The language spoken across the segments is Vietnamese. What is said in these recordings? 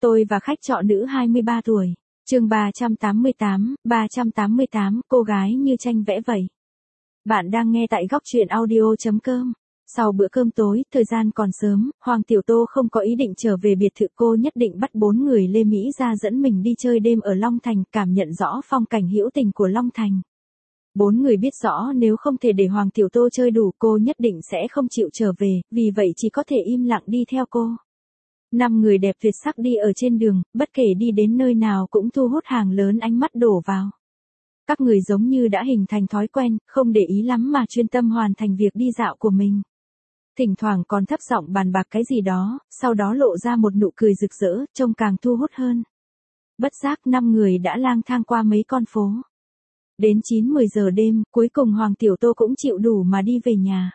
Tôi và khách trọ nữ 23 tuổi. Chương 388, cô gái như tranh vẽ vậy. Bạn đang nghe tại góc truyện audio.com. Sau bữa cơm tối, thời gian còn sớm, Hoàng Tiểu Tô không có ý định trở về biệt thự, cô nhất định bắt 4 người Lê Mỹ ra dẫn mình đi chơi đêm ở Long Thành, cảm nhận rõ phong cảnh hữu tình của Long Thành. 4 người biết rõ nếu không thể để Hoàng Tiểu Tô chơi đủ, cô nhất định sẽ không chịu trở về, vì vậy chỉ có thể im lặng đi theo cô. 5 người đẹp tuyệt sắc đi ở trên đường, bất kể đi đến nơi nào cũng thu hút hàng lớn ánh mắt đổ vào. Các người giống như đã hình thành thói quen, không để ý lắm mà chuyên tâm hoàn thành việc đi dạo của mình. Thỉnh thoảng còn thấp giọng bàn bạc cái gì đó, sau đó lộ ra một nụ cười rực rỡ, trông càng thu hút hơn. Bất giác 5 người đã lang thang qua mấy con phố. Đến 9-10 giờ đêm, cuối cùng Hoàng Tiểu Tô cũng chịu đủ mà đi về nhà.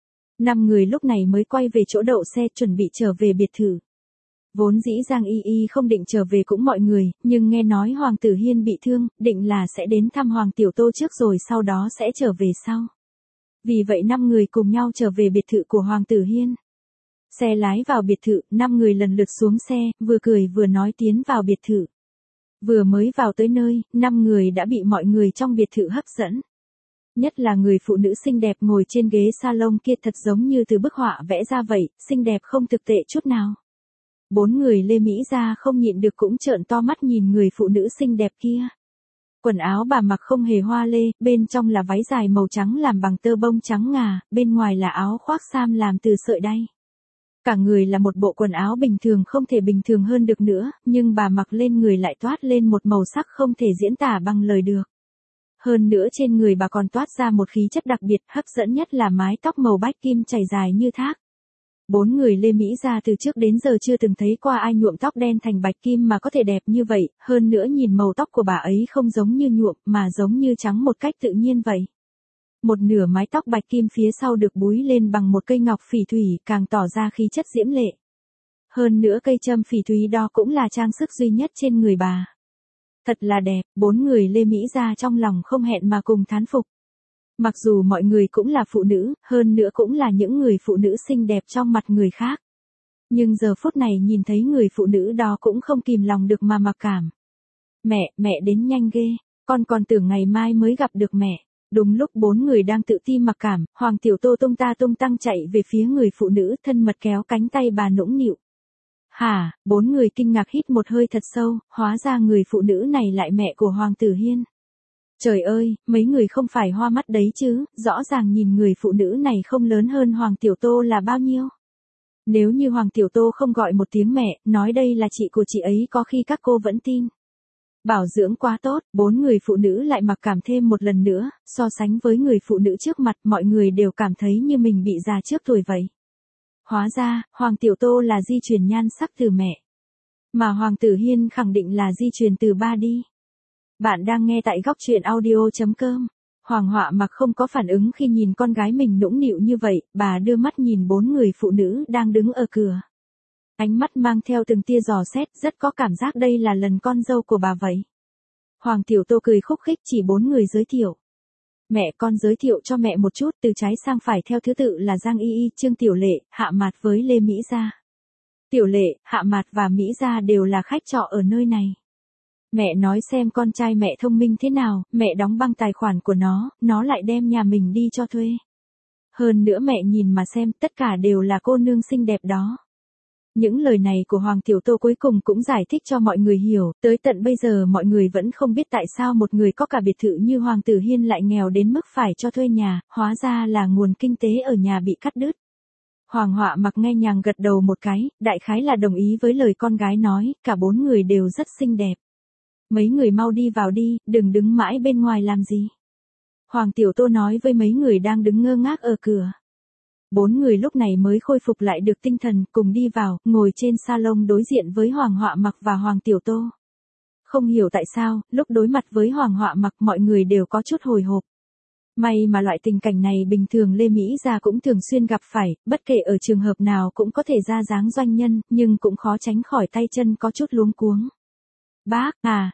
5 người lúc này mới quay về chỗ đậu xe chuẩn bị trở về biệt thự. Vốn dĩ Giang Y Y không định trở về cũng mọi người, nhưng nghe nói Hoàng Tử Hiên bị thương, định là sẽ đến thăm Hoàng Tiểu Tô trước rồi sau đó sẽ trở về sau. Vì vậy 5 người cùng nhau trở về biệt thự của Hoàng Tử Hiên. Xe lái vào biệt thự, 5 người lần lượt xuống xe, vừa cười vừa nói tiến vào biệt thự. Vừa mới vào tới nơi, 5 người đã bị mọi người trong biệt thự hấp dẫn. Nhất là người phụ nữ xinh đẹp ngồi trên ghế salon kia thật giống như từ bức họa vẽ ra vậy, xinh đẹp không thực tệ chút nào. 4 người Lê Mỹ ra không nhịn được cũng trợn to mắt nhìn người phụ nữ xinh đẹp kia. Quần áo bà mặc không hề hoa lê, bên trong là váy dài màu trắng làm bằng tơ bông trắng ngà, bên ngoài là áo khoác sam làm từ sợi đay. Cả người là một bộ quần áo bình thường không thể bình thường hơn được nữa, nhưng bà mặc lên người lại toát lên một màu sắc không thể diễn tả bằng lời được. Hơn nữa trên người bà còn toát ra một khí chất đặc biệt, hấp dẫn nhất là mái tóc màu bách kim chảy dài như thác. 4 người Lê Mỹ ra từ trước đến giờ chưa từng thấy qua ai nhuộm tóc đen thành bạch kim mà có thể đẹp như vậy, hơn nữa nhìn màu tóc của bà ấy không giống như nhuộm mà giống như trắng một cách tự nhiên vậy. Một nửa mái tóc bạch kim phía sau được búi lên bằng một cây ngọc phỉ thủy càng tỏ ra khí chất diễm lệ. Hơn nữa cây châm phỉ thúy đó cũng là trang sức duy nhất trên người bà. Thật là đẹp, 4 người Lê Mỹ ra trong lòng không hẹn mà cùng thán phục. Mặc dù mọi người cũng là phụ nữ, hơn nữa cũng là những người phụ nữ xinh đẹp trong mặt người khác. Nhưng giờ phút này nhìn thấy người phụ nữ đó cũng không kìm lòng được mà mặc cảm. Mẹ đến nhanh ghê, con còn tưởng ngày mai mới gặp được mẹ. Đúng lúc 4 người đang tự ti mặc cảm, Hoàng Tiểu Tô tung ta tung tăng chạy về phía người phụ nữ, thân mật kéo cánh tay bà nũng nịu. Hả, 4 người kinh ngạc hít một hơi thật sâu, hóa ra người phụ nữ này lại mẹ của Hoàng Tử Hiên. Trời ơi, mấy người không phải hoa mắt đấy chứ, rõ ràng nhìn người phụ nữ này không lớn hơn Hoàng Tiểu Tô là bao nhiêu. Nếu như Hoàng Tiểu Tô không gọi một tiếng mẹ, nói đây là chị của chị ấy có khi các cô vẫn tin. Bảo dưỡng quá tốt, 4 người phụ nữ lại mặc cảm thêm một lần nữa, so sánh với người phụ nữ trước mặt mọi người đều cảm thấy như mình bị già trước tuổi vậy. Hóa ra, Hoàng Tiểu Tô là di truyền nhan sắc từ mẹ. Mà Hoàng Tử Hiên khẳng định là di truyền từ ba đi. Bạn đang nghe tại góc truyện audio.com. Hoàng Họa Mặc không có phản ứng khi nhìn con gái mình nũng nịu như vậy, bà đưa mắt nhìn 4 người phụ nữ đang đứng ở cửa. Ánh mắt mang theo từng tia dò xét, rất có cảm giác đây là lần con dâu của bà vậy. Hoàng Tiểu Tô cười khúc khích chỉ 4 người giới thiệu. Mẹ con giới thiệu cho mẹ một chút, từ trái sang phải theo thứ tự là Giang Y Y, Trương Tiểu Lệ, Hạ Mạt với Lê Mỹ Gia. Tiểu Lệ, Hạ Mạt và Mỹ Gia đều là khách trọ ở nơi này. Mẹ nói xem con trai mẹ thông minh thế nào, mẹ đóng băng tài khoản của nó lại đem nhà mình đi cho thuê. Hơn nữa mẹ nhìn mà xem, tất cả đều là cô nương xinh đẹp đó. Những lời này của Hoàng Tiểu Tô cuối cùng cũng giải thích cho mọi người hiểu, tới tận bây giờ mọi người vẫn không biết tại sao một người có cả biệt thự như Hoàng Tử Hiên lại nghèo đến mức phải cho thuê nhà, hóa ra là nguồn kinh tế ở nhà bị cắt đứt. Hoàng Họa Mặc nghe nhàng gật đầu một cái, đại khái là đồng ý với lời con gái nói, cả 4 người đều rất xinh đẹp. Mấy người mau đi vào đi, đừng đứng mãi bên ngoài làm gì. Hoàng Tiểu Tô nói với mấy người đang đứng ngơ ngác ở cửa. 4 người lúc này mới khôi phục lại được tinh thần, cùng đi vào, ngồi trên salon đối diện với Hoàng Họa Mặc và Hoàng Tiểu Tô. Không hiểu tại sao, lúc đối mặt với Hoàng Họa Mặc mọi người đều có chút hồi hộp. May mà loại tình cảnh này bình thường Lê Mỹ Gia cũng thường xuyên gặp phải, bất kể ở trường hợp nào cũng có thể ra dáng doanh nhân, nhưng cũng khó tránh khỏi tay chân có chút luống cuống. Bác,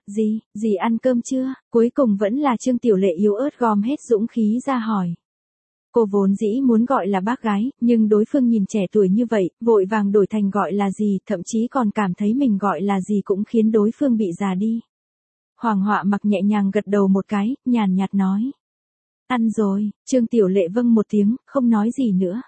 dì ăn cơm chưa? Cuối cùng vẫn là Trương Tiểu Lệ yếu ớt gom hết dũng khí ra hỏi. Cô vốn dĩ muốn gọi là bác gái, nhưng đối phương nhìn trẻ tuổi như vậy, vội vàng đổi thành gọi là gì, thậm chí còn cảm thấy mình gọi là gì cũng khiến đối phương bị già đi. Hoàng Họa Mặc nhẹ nhàng gật đầu một cái, nhàn nhạt nói. Ăn rồi, Trương Tiểu Lệ vâng một tiếng, không nói gì nữa.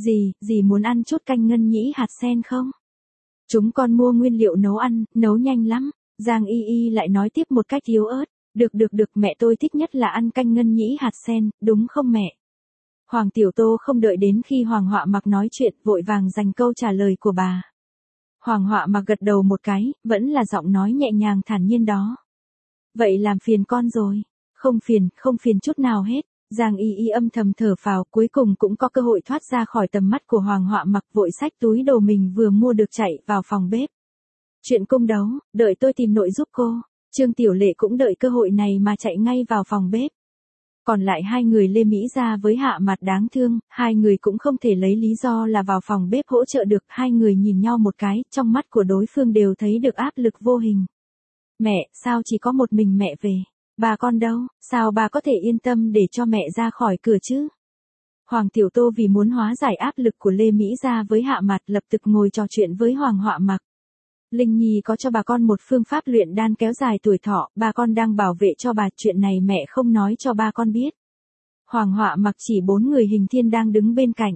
Dì muốn ăn chút canh ngân nhĩ hạt sen không? Chúng con mua nguyên liệu nấu ăn, nấu nhanh lắm. Giang Y Y lại nói tiếp một cách yếu ớt. Được, mẹ tôi thích nhất là ăn canh ngân nhĩ hạt sen, đúng không mẹ? Hoàng Tiểu Tô không đợi đến khi Hoàng Họa Mặc nói chuyện, vội vàng dành câu trả lời của bà. Hoàng Họa Mặc gật đầu một cái, vẫn là giọng nói nhẹ nhàng thản nhiên đó. Vậy làm phiền con rồi. Không phiền chút nào hết. Giang Y Y âm thầm thở phào, cuối cùng cũng có cơ hội thoát ra khỏi tầm mắt của Hoàng Họa Mặc, vội xách túi đồ mình vừa mua được chạy vào phòng bếp. Chuyện cung đấu, đợi tôi tìm nội giúp cô. Trương Tiểu Lệ cũng đợi cơ hội này mà chạy ngay vào phòng bếp. Còn lại hai người Lê Mỹ Gia với Hạ Mặt đáng thương, hai người cũng không thể lấy lý do là vào phòng bếp hỗ trợ được, hai người nhìn nhau một cái, trong mắt của đối phương đều thấy được áp lực vô hình. Mẹ, sao chỉ có một mình mẹ về? Bà con đâu, sao bà có thể yên tâm để cho mẹ ra khỏi cửa chứ? Hoàng Tiểu Tô vì muốn hóa giải áp lực của Lê Mỹ Gia với Hạ Mặt lập tức ngồi trò chuyện với Hoàng Họa Mặc. Linh Nhi có cho bà con một phương pháp luyện đan kéo dài tuổi thọ, bà con đang bảo vệ cho bà, chuyện này mẹ không nói cho ba con biết. Hoàng Họa Mặc chỉ 4 người Hình Thiên đang đứng bên cạnh.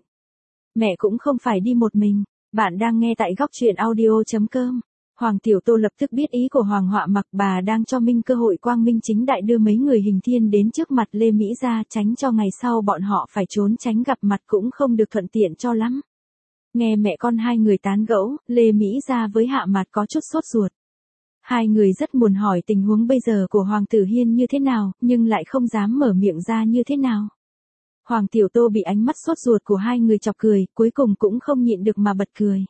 Mẹ cũng không phải đi một mình, bạn đang nghe tại góc truyện audio.com. Hoàng Tiểu Tô lập tức biết ý của Hoàng Họa Mặc, bà đang cho Minh cơ hội quang minh chính đại đưa mấy người Hình Thiên đến trước mặt Lê Mỹ Gia, tránh cho ngày sau bọn họ phải trốn tránh gặp mặt cũng không được thuận tiện cho lắm. Nghe mẹ con hai người tán gẫu, Lê Mỹ Gia với Hạ Mặt có chút sốt ruột. Hai người rất muốn hỏi tình huống bây giờ của Hoàng Tử Hiên như thế nào, nhưng lại không dám mở miệng ra như thế nào. Hoàng Tiểu Tô bị ánh mắt sốt ruột của hai người chọc cười, cuối cùng cũng không nhịn được mà bật cười.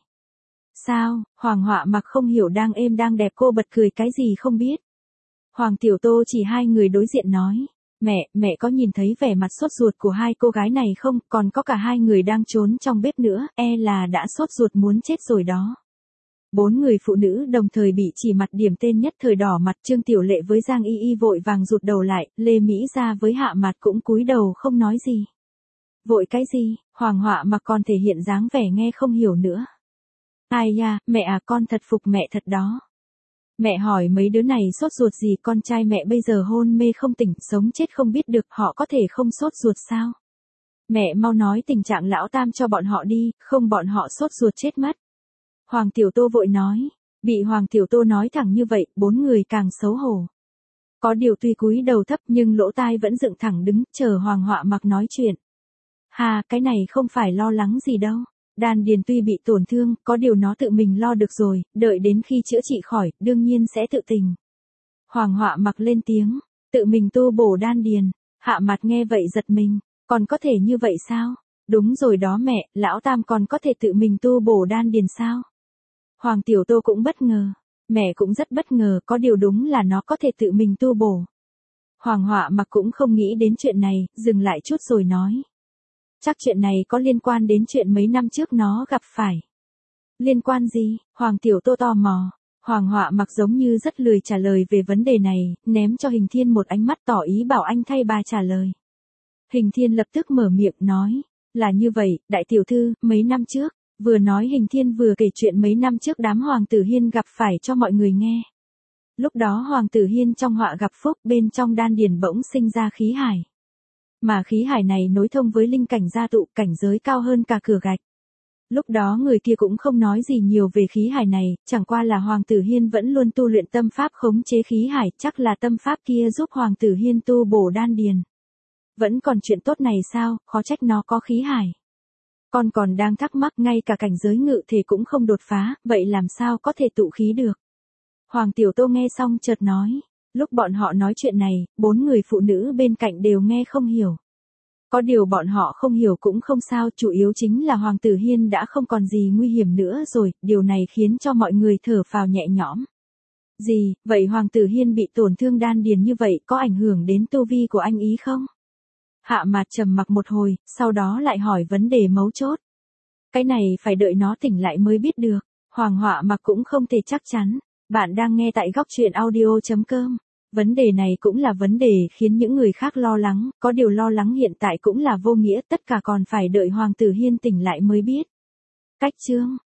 Sao? Hoàng Họa Mặc không hiểu đang êm đang đẹp cô bật cười cái gì không biết. Hoàng Tiểu Tô chỉ hai người đối diện nói. Mẹ có nhìn thấy vẻ mặt sốt ruột của hai cô gái này không, còn có cả hai người đang trốn trong bếp nữa, là đã sốt ruột muốn chết rồi đó. 4 người phụ nữ đồng thời bị chỉ mặt điểm tên nhất thời đỏ mặt, Trương Tiểu Lệ với Giang Y Y vội vàng rụt đầu lại, Lê Mỹ Gia với Hạ Mặt cũng cúi đầu không nói gì. Vội cái gì? Hoàng Họa Mặc còn thể hiện dáng vẻ nghe không hiểu nữa. Ai da, mẹ à, con thật phục mẹ thật đó. Mẹ hỏi mấy đứa này sốt ruột gì, con trai mẹ bây giờ hôn mê không tỉnh, sống chết không biết được, họ có thể không sốt ruột sao? Mẹ mau nói tình trạng lão tam cho bọn họ đi, không bọn họ sốt ruột chết mất. Hoàng Tiểu Tô vội nói, bị Hoàng Tiểu Tô nói thẳng như vậy, 4 người càng xấu hổ. Có điều tuy cúi đầu thấp nhưng lỗ tai vẫn dựng thẳng đứng, chờ Hoàng Họa Mặc nói chuyện. Hà, cái này không phải lo lắng gì đâu. Đan điền tuy bị tổn thương, có điều nó tự mình lo được rồi, đợi đến khi chữa trị khỏi, đương nhiên sẽ tự tỉnh. Hoàng Họa Mặc lên tiếng, tự mình tu bổ đan điền. Hạ Mặt nghe vậy giật mình, còn có thể như vậy sao? Đúng rồi đó mẹ, lão tam còn có thể tự mình tu bổ đan điền sao? Hoàng Tiểu Tô cũng bất ngờ, mẹ cũng rất bất ngờ, có điều đúng là nó có thể tự mình tu bổ. Hoàng Họa Mặc cũng không nghĩ đến chuyện này, dừng lại chút rồi nói. Chắc chuyện này có liên quan đến chuyện mấy năm trước nó gặp phải. Liên quan gì? Hoàng Tiểu Tô tò mò. Hoàng Họa Mặc giống như rất lười trả lời về vấn đề này, ném cho Hình Thiên một ánh mắt tỏ ý bảo anh thay bà trả lời. Hình Thiên lập tức mở miệng nói, là như vậy, đại tiểu thư, mấy năm trước, vừa nói Hình Thiên vừa kể chuyện mấy năm trước đám Hoàng Tử Hiên gặp phải cho mọi người nghe. Lúc đó Hoàng Tử Hiên trong họa gặp phúc, bên trong đan điền bỗng sinh ra khí hải. Mà khí hải này nối thông với linh cảnh gia tụ, cảnh giới cao hơn cả cửa gạch. Lúc đó người kia cũng không nói gì nhiều về khí hải này, chẳng qua là Hoàng Tử Hiên vẫn luôn tu luyện tâm pháp khống chế khí hải, chắc là tâm pháp kia giúp Hoàng Tử Hiên tu bổ đan điền. Vẫn còn chuyện tốt này sao, khó trách nó có khí hải. Con còn đang thắc mắc, ngay cả cảnh giới ngự thể cũng không đột phá, vậy làm sao có thể tụ khí được? Hoàng Tiểu Tô nghe xong chợt nói. Lúc bọn họ nói chuyện này, 4 người phụ nữ bên cạnh đều nghe không hiểu. Có điều bọn họ không hiểu cũng không sao, chủ yếu chính là Hoàng Tử Hiên đã không còn gì nguy hiểm nữa rồi, điều này khiến cho mọi người thở phào nhẹ nhõm. Gì, vậy Hoàng Tử Hiên bị tổn thương đan điền như vậy có ảnh hưởng đến tu vi của anh ý không? Hạ Mặt trầm mặc một hồi, sau đó lại hỏi vấn đề mấu chốt. Cái này phải đợi nó tỉnh lại mới biết được, Hoàng Họa Mặc cũng không thể chắc chắn. Bạn đang nghe tại góc truyện audio.com. Vấn đề này cũng là vấn đề khiến những người khác lo lắng, có điều lo lắng hiện tại cũng là vô nghĩa, tất cả còn phải đợi Hoàng tử Hiên tỉnh lại mới biết. Cách chương